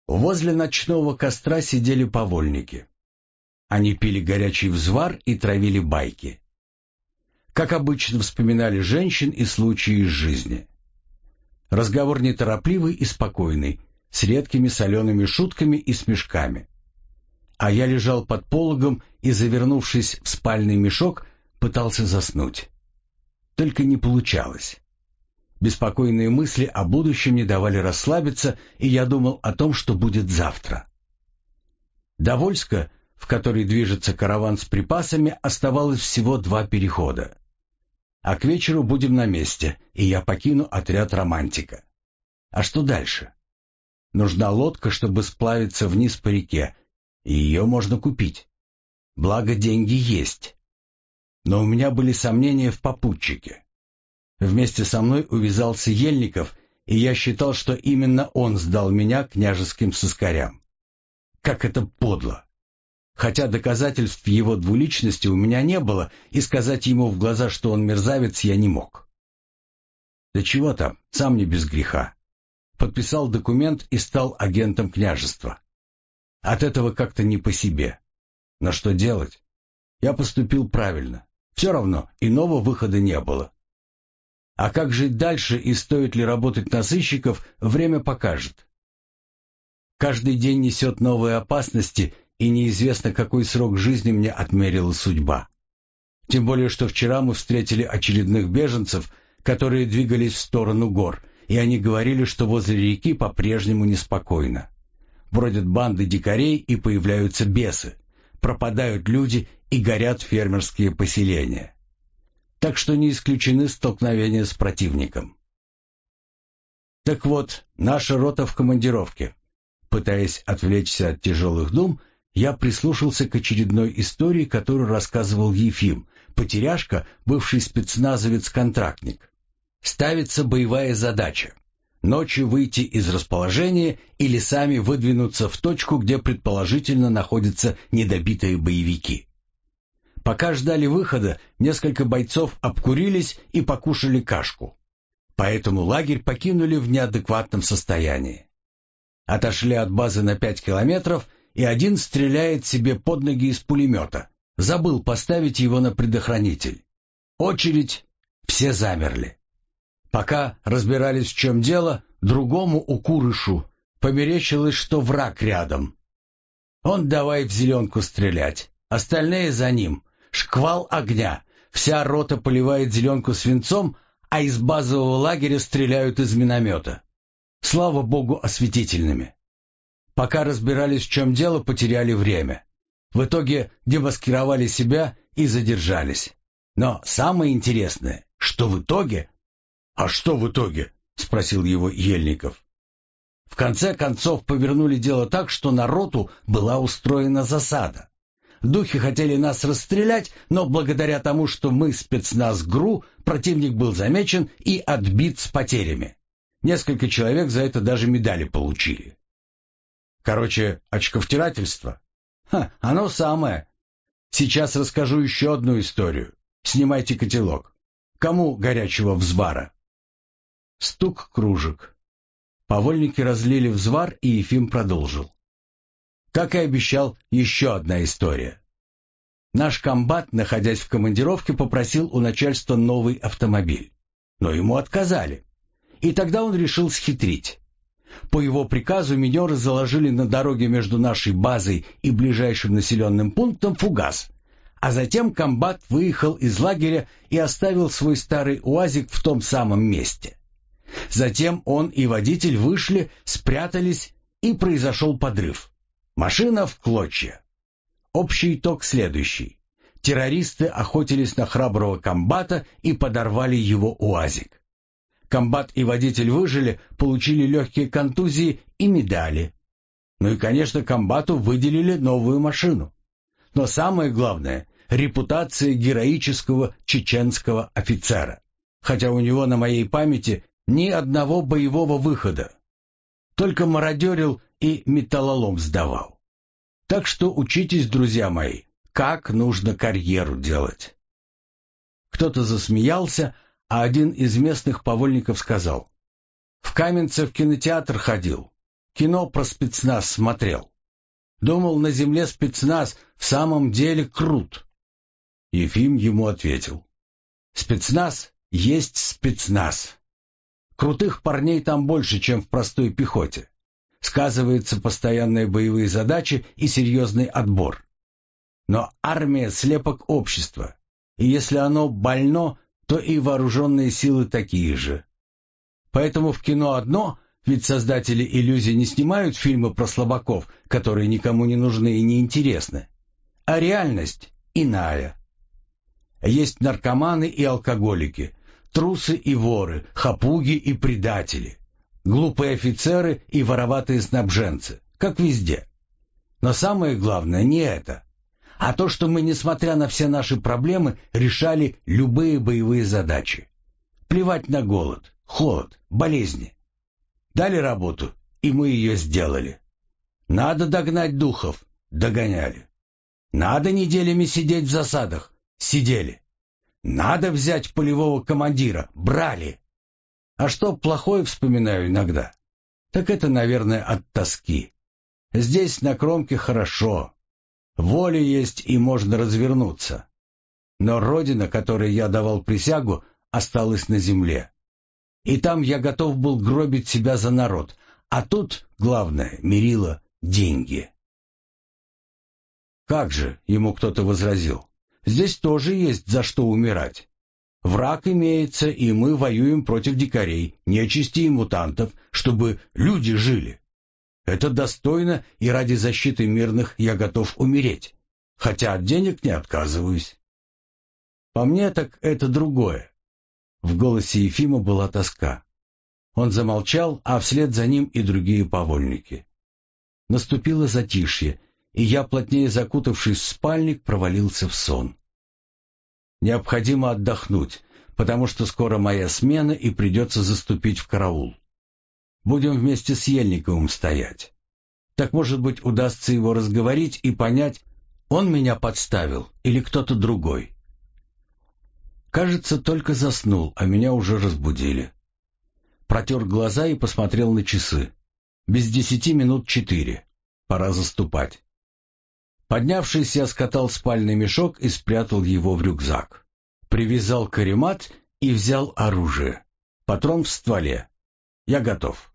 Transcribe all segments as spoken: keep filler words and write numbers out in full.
Возле ночного костра сидели повольники. Они пили горячий взвар и травили байки. Как обычно, вспоминали женщин и случаи из жизни. Разговор неторопливый и спокойный, с редкими солеными шутками и смешками. А я лежал под пологом и, завернувшись в спальный мешок, пытался заснуть. Только не получалось. Беспокойные мысли о будущем не давали расслабиться, и я думал о том, что будет завтра. До Вольска, в который движется караван с припасами, оставалось всего два перехода. А к вечеру будем на месте, и я покину отряд романтика. А что дальше? Нужна лодка, чтобы сплавиться вниз по реке, и ее можно купить. Благо, деньги есть. Но у меня были сомнения в попутчике. Вместе со мной увязался Ельников, и я считал, что именно он сдал меня княжеским сыскарям. Как это подло! Хотя доказательств его двуличности у меня не было, и сказать ему в глаза, что он мерзавец, я не мог. Да чего там, сам не без греха. Подписал документ и стал агентом княжества. От этого как-то не по себе. Но что делать? Я поступил правильно. Все равно иного выхода не было. А как жить дальше и стоит ли работать на сыщиков, время покажет. Каждый день несет новые опасности, и неизвестно, какой срок жизни мне отмерила судьба. Тем более, что вчера мы встретили очередных беженцев, которые двигались в сторону гор, и они говорили, что возле реки по-прежнему неспокойно. Бродят банды дикарей и появляются бесы, пропадают люди и горят фермерские поселения. Так что не исключены столкновения с противником. Так вот, наша рота в командировке. Пытаясь отвлечься от тяжелых дум, я прислушался к очередной истории, которую рассказывал Ефим, потеряшка, бывший спецназовец-контрактник. Ставится боевая задача — ночью выйти из расположения или сами выдвинуться в точку, где предположительно находятся недобитые боевики. Пока ждали выхода, несколько бойцов обкурились и покушали кашку. Поэтому лагерь покинули в неадекватном состоянии. Отошли от базы на пять километров, и один стреляет себе под ноги из пулемета. Забыл поставить его на предохранитель. Очередь, все замерли. Пока разбирались, в чем дело, другому укурышу померещилось, что враг рядом. Он давай в зеленку стрелять, остальные за ним. Шквал огня, вся рота поливает зеленку свинцом, а из базового лагеря стреляют из миномета. Слава богу, осветительными. Пока разбирались, в чем дело, потеряли время. В итоге демаскировали себя и задержались. Но самое интересное, что в итоге... «А что в итоге?» — спросил его Ельников. В конце концов повернули дело так, что на роту была устроена засада. Духи хотели нас расстрелять, но благодаря тому, что мы спецназ ГРУ, противник был замечен и отбит с потерями. Несколько человек за это даже медали получили. Короче, очковтирательство? Ха, оно самое. Сейчас расскажу еще одну историю. Снимайте котелок. Кому горячего взвара? Стук кружек. Повольники разлили взвар, и Ефим продолжил. Как и обещал, еще одна история. Наш комбат, находясь в командировке, попросил у начальства новый автомобиль. Но ему отказали. И тогда он решил схитрить. По его приказу минеры заложили на дороге между нашей базой и ближайшим населенным пунктом фугас, а затем комбат выехал из лагеря и оставил свой старый УАЗик в том самом месте. Затем он и водитель вышли, спрятались, и произошел подрыв. Машина в клочья. Общий итог следующий. Террористы охотились на храброго комбата и подорвали его УАЗик. Комбат и водитель выжили, получили легкие контузии и медали. Ну и, конечно, комбату выделили новую машину. Но самое главное — репутация героического чеченского офицера. Хотя у него на моей памяти ни одного боевого выхода. Только мародерил и металлолом сдавал. Так что учитесь, друзья мои, как нужно карьеру делать. Кто-то засмеялся, а один из местных повольников сказал: «В Каменце в кинотеатр ходил. Кино про спецназ смотрел. Думал, на земле спецназ в самом деле крут. Ефим ему ответил: спецназ есть спецназ. Крутых парней там больше, чем в простой пехоте. Сказываются постоянные боевые задачи и серьезный отбор. Но армия — слепок общества, и если оно больно, то и вооруженные силы такие же. Поэтому в кино одно, ведь создатели иллюзий не снимают фильмы про слабаков, которые никому не нужны и не интересны, а реальность иная. Есть наркоманы и алкоголики, трусы и воры, хапуги и предатели, глупые офицеры и вороватые снабженцы, как везде. Но самое главное не это, а то, что мы, несмотря на все наши проблемы, решали любые боевые задачи. Плевать на голод, холод, болезни. Дали работу, и мы ее сделали. Надо догнать духов — догоняли. Надо неделями сидеть в засадах — сидели. Надо взять полевого командира — брали. А что плохое вспоминаю иногда, так это, наверное, от тоски. Здесь на кромке хорошо. Воля есть и можно развернуться. Но родина, которой я давал присягу, осталась на земле. И там я готов был гробить себя за народ. А тут, главное, мерило — деньги. Как же, ему кто-то возразил, здесь тоже есть за что умирать. Враг имеется, и мы воюем против дикарей, нечисти и мутантов, чтобы люди жили. Это достойно, и ради защиты мирных я готов умереть, хотя от денег не отказываюсь. По мне так это другое. В голосе Ефима была тоска. Он замолчал, а вслед за ним и другие повольники. Наступило затишье, и я, плотнее закутавшись в спальник, провалился в сон. Необходимо отдохнуть, потому что скоро моя смена и придется заступить в караул. Будем вместе с Ельниковым стоять. Так, может быть, удастся его разговорить и понять, он меня подставил или кто-то другой. Кажется, только заснул, а меня уже разбудили. Протер глаза и посмотрел на часы. Без десяти минут четыре. Пора заступать. Поднявшись, я скатал спальный мешок и спрятал его в рюкзак. Привязал каремат и взял оружие. Патрон в стволе. Я готов.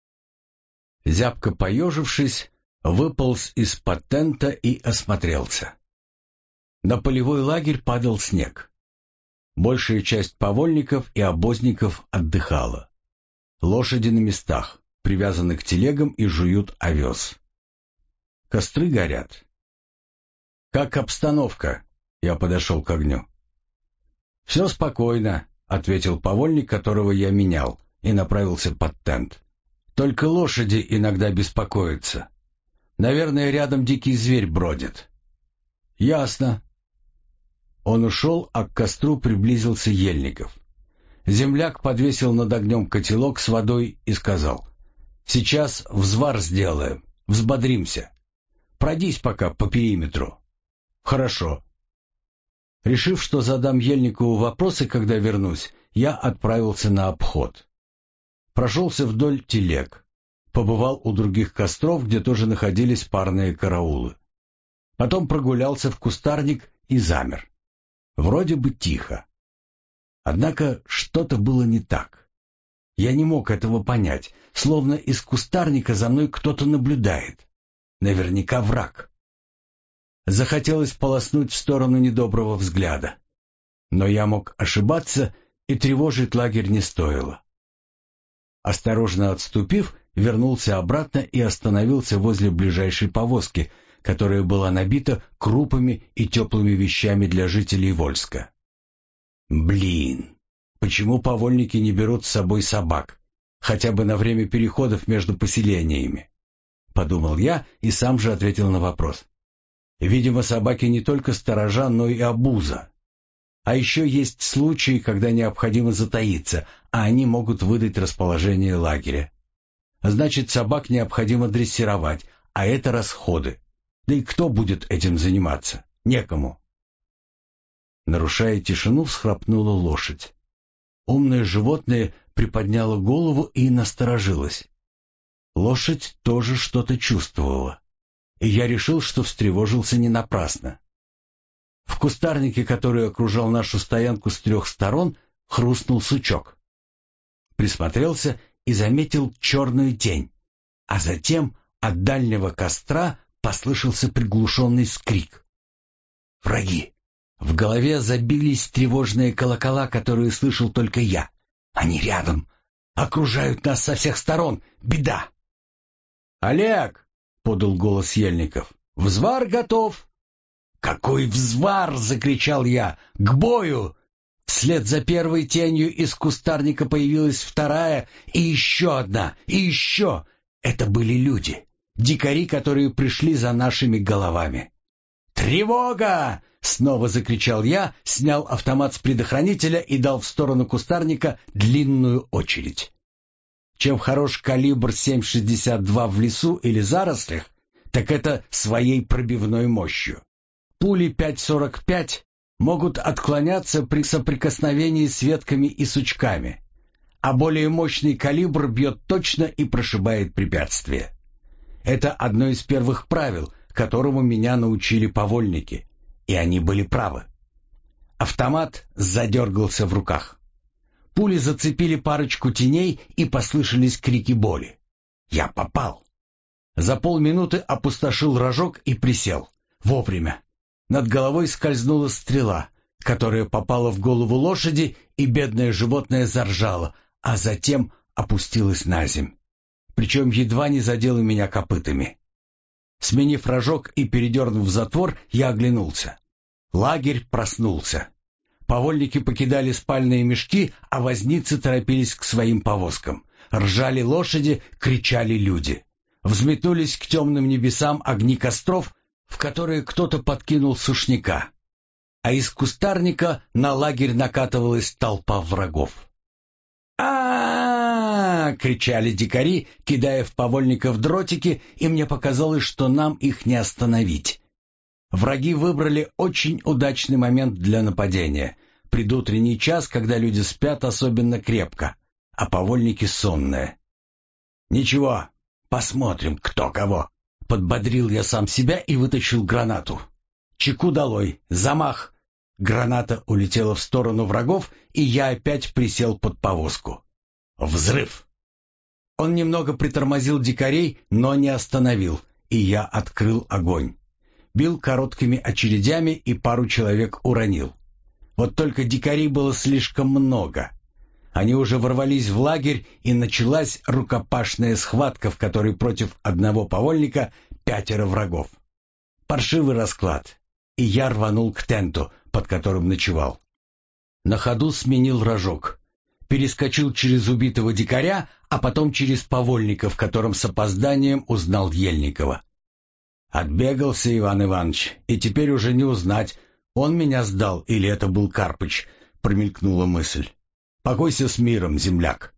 Зябко поежившись, выполз из-под тента и осмотрелся. На полевой лагерь падал снег. Большая часть повольников и обозников отдыхала. Лошади на местах, привязаны к телегам и жуют овес. Костры горят. «Как обстановка?» — я подошел к огню. «Все спокойно», — ответил повольник, которого я менял, и направился под тент. «Только лошади иногда беспокоятся. Наверное, рядом дикий зверь бродит». «Ясно». Он ушел, а к костру приблизился Ельников. Земляк подвесил над огнем котелок с водой и сказал: «Сейчас взвар сделаем, взбодримся. Пройдись пока по периметру». «Хорошо». Решив, что задам Ельникову вопросы, когда вернусь, я отправился на обход. Прошелся вдоль телег. Побывал у других костров, где тоже находились парные караулы. Потом прогулялся в кустарник и замер. Вроде бы тихо. Однако что-то было не так. Я не мог этого понять, словно из кустарника за мной кто-то наблюдает. Наверняка враг. Захотелось полоснуть в сторону недоброго взгляда. Но я мог ошибаться, и тревожить лагерь не стоило. Осторожно отступив, вернулся обратно и остановился возле ближайшей повозки, которая была набита крупами и теплыми вещами для жителей Вольска. Блин, почему повольники не берут с собой собак, хотя бы на время переходов между поселениями? Подумал я и сам же ответил на вопрос. Видимо, собаки не только сторожа, но и обуза. А еще есть случаи, когда необходимо затаиться, а они могут выдать расположение лагеря. Значит, собак необходимо дрессировать, а это расходы. Да и кто будет этим заниматься? Некому. Нарушая тишину, всхрапнула лошадь. Умное животное приподняло голову и насторожилось. Лошадь тоже что-то чувствовала, и я решил, что встревожился не напрасно. В кустарнике, который окружал нашу стоянку с трех сторон, хрустнул сучок. Присмотрелся и заметил черную тень, а затем от дальнего костра послышался приглушенный скрик. Враги! В голове забились тревожные колокола, которые слышал только я. Они рядом, окружают нас со всех сторон. Беда! «Олег!» — подал голос Ельников. «Взвар готов!» «Какой взвар!» — закричал я. «К бою!» Вслед за первой тенью из кустарника появилась вторая, и еще одна, и еще. Это были люди, дикари, которые пришли за нашими головами. «Тревога!» — снова закричал я, снял автомат с предохранителя и дал в сторону кустарника длинную очередь. Чем хорош калибр семь шестьдесят два в лесу или зарослях, так это своей пробивной мощью. Пули пять сорок пять могут отклоняться при соприкосновении с ветками и сучками, а более мощный калибр бьет точно и прошибает препятствия. Это одно из первых правил, которому меня научили повольники, и они были правы. Автомат задергался в руках. Пули зацепили парочку теней, и послышались крики боли. Я попал. За полминуты опустошил рожок и присел. Вовремя. Над головой скользнула стрела, которая попала в голову лошади, и бедное животное заржало, а затем опустилось на земь. Причем едва не задела меня копытами. Сменив рожок и передернув затвор, я оглянулся. Лагерь проснулся. Повольники покидали спальные мешки, а возницы торопились к своим повозкам. Ржали лошади, кричали люди. Взметнулись к темным небесам огни костров, в которые кто-то подкинул сушняка. А из кустарника на лагерь накатывалась толпа врагов. а кричали дикари, кидая в повольников дротики, и мне показалось, что нам их не остановить. Враги выбрали очень удачный момент для нападения. Предутренний час, когда люди спят особенно крепко, а повольники сонные. «Ничего, посмотрим, кто кого», — подбодрил я сам себя и вытащил гранату. «Чеку долой! Замах!» Граната улетела в сторону врагов, и я опять присел под повозку. Взрыв! Он немного притормозил дикарей, но не остановил, и я открыл огонь. Бил короткими очередями и пару человек уронил. Вот только дикарей было слишком много. Они уже ворвались в лагерь, и началась рукопашная схватка, в которой против одного повольника пятеро врагов. Паршивый расклад, и я рванул к тенту, под которым ночевал. На ходу сменил рожок. Перескочил через убитого дикаря, а потом через повольника, в котором с опозданием узнал Ельникова. Отбегался Иван Иванович, и теперь уже не узнать, он меня сдал или это был Карпыч, промелькнула мысль. Покойся с миром, земляк.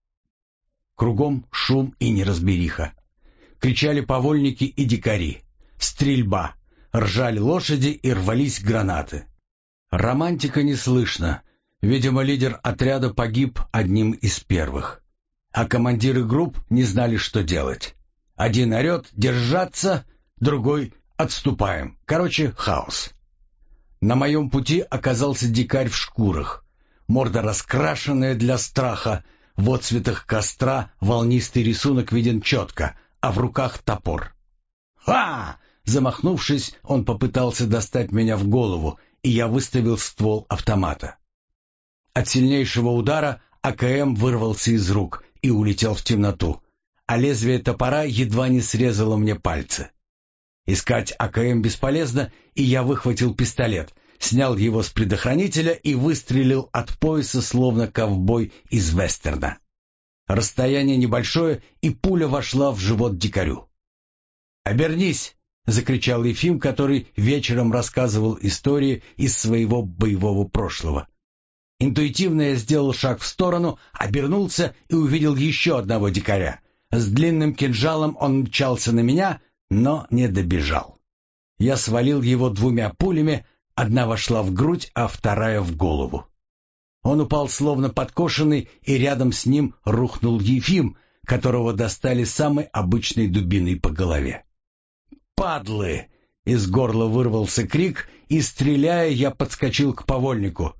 Кругом шум и неразбериха. Кричали повольники и дикари. Стрельба. Ржали лошади и рвались гранаты. Романтика не слышно. Видимо, лидер отряда погиб одним из первых. А командиры групп не знали, что делать. Один орет «держаться», другой «отступаем». Короче, хаос. На моем пути оказался дикарь в шкурах. Морда раскрашенная для страха. В отцветах костра волнистый рисунок виден четко, а в руках топор. «Ха!» Замахнувшись, он попытался достать меня в голову, и я выставил ствол автомата. От сильнейшего удара АКМ вырвался из рук и улетел в темноту, а лезвие топора едва не срезало мне пальцы. Искать АКМ бесполезно, и я выхватил пистолет, снял его с предохранителя и выстрелил от пояса, словно ковбой из вестерна. Расстояние небольшое, и пуля вошла в живот дикарю. «Обернись!» — закричал Ефим, который вечером рассказывал истории из своего боевого прошлого. Интуитивно я сделал шаг в сторону, обернулся и увидел еще одного дикаря. С длинным кинжалом он мчался на меня, но не добежал. Я свалил его двумя пулями, одна вошла в грудь, а вторая в голову. Он упал словно подкошенный, и рядом с ним рухнул Ефим, которого достали самой обычной дубиной по голове. «Падлы!» — из горла вырвался крик, и, стреляя, я подскочил к повольнику.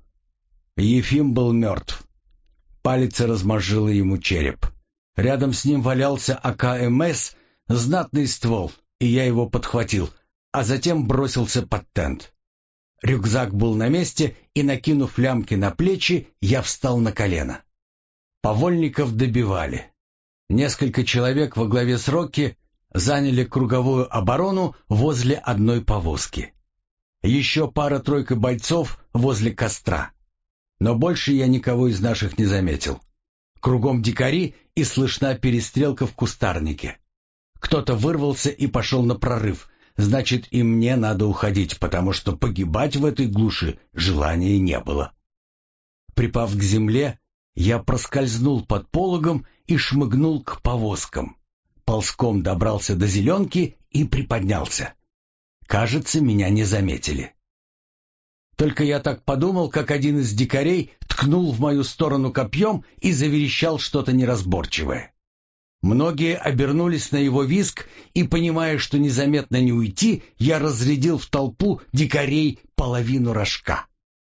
Ефим был мертв. Палица размозжила ему череп. Рядом с ним валялся А К М С, знатный ствол, и я его подхватил, а затем бросился под тент. Рюкзак был на месте, и, накинув лямки на плечи, я встал на колено. Повольников добивали. Несколько человек во главе с Рокки заняли круговую оборону возле одной повозки. Еще пара-тройка бойцов возле костра. Но больше я никого из наших не заметил. Кругом дикари, и слышна перестрелка в кустарнике. Кто-то вырвался и пошел на прорыв. Значит, и мне надо уходить, потому что погибать в этой глуши желания не было. Припав к земле, я проскользнул под пологом и шмыгнул к повозкам. Ползком добрался до зеленки и приподнялся. Кажется, меня не заметили. Только я так подумал, как один из дикарей ткнул в мою сторону копьем и заверещал что-то неразборчивое. Многие обернулись на его визг, и, понимая, что незаметно не уйти, я разрядил в толпу дикарей половину рожка.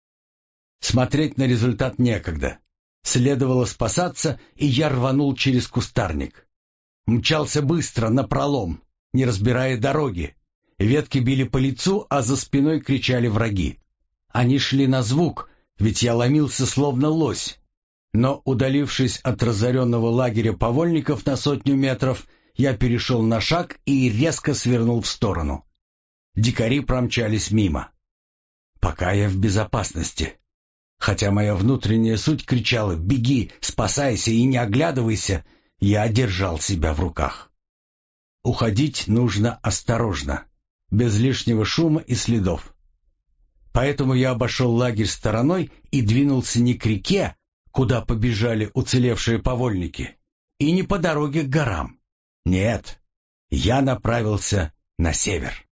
Смотреть на результат некогда. Следовало спасаться, и я рванул через кустарник. Мчался быстро, напролом, не разбирая дороги. Ветки били по лицу, а за спиной кричали враги. Они шли на звук, ведь я ломился словно лось. Но, удалившись от разоренного лагеря повольников на сотню метров, я перешел на шаг и резко свернул в сторону. Дикари промчались мимо. Пока я в безопасности. Хотя моя внутренняя суть кричала «Беги, спасайся и не оглядывайся», я держал себя в руках. Уходить нужно осторожно, без лишнего шума и следов. Поэтому я обошел лагерь стороной и двинулся не к реке, куда побежали уцелевшие повольники, и не по дороге к горам. Нет, я направился на север.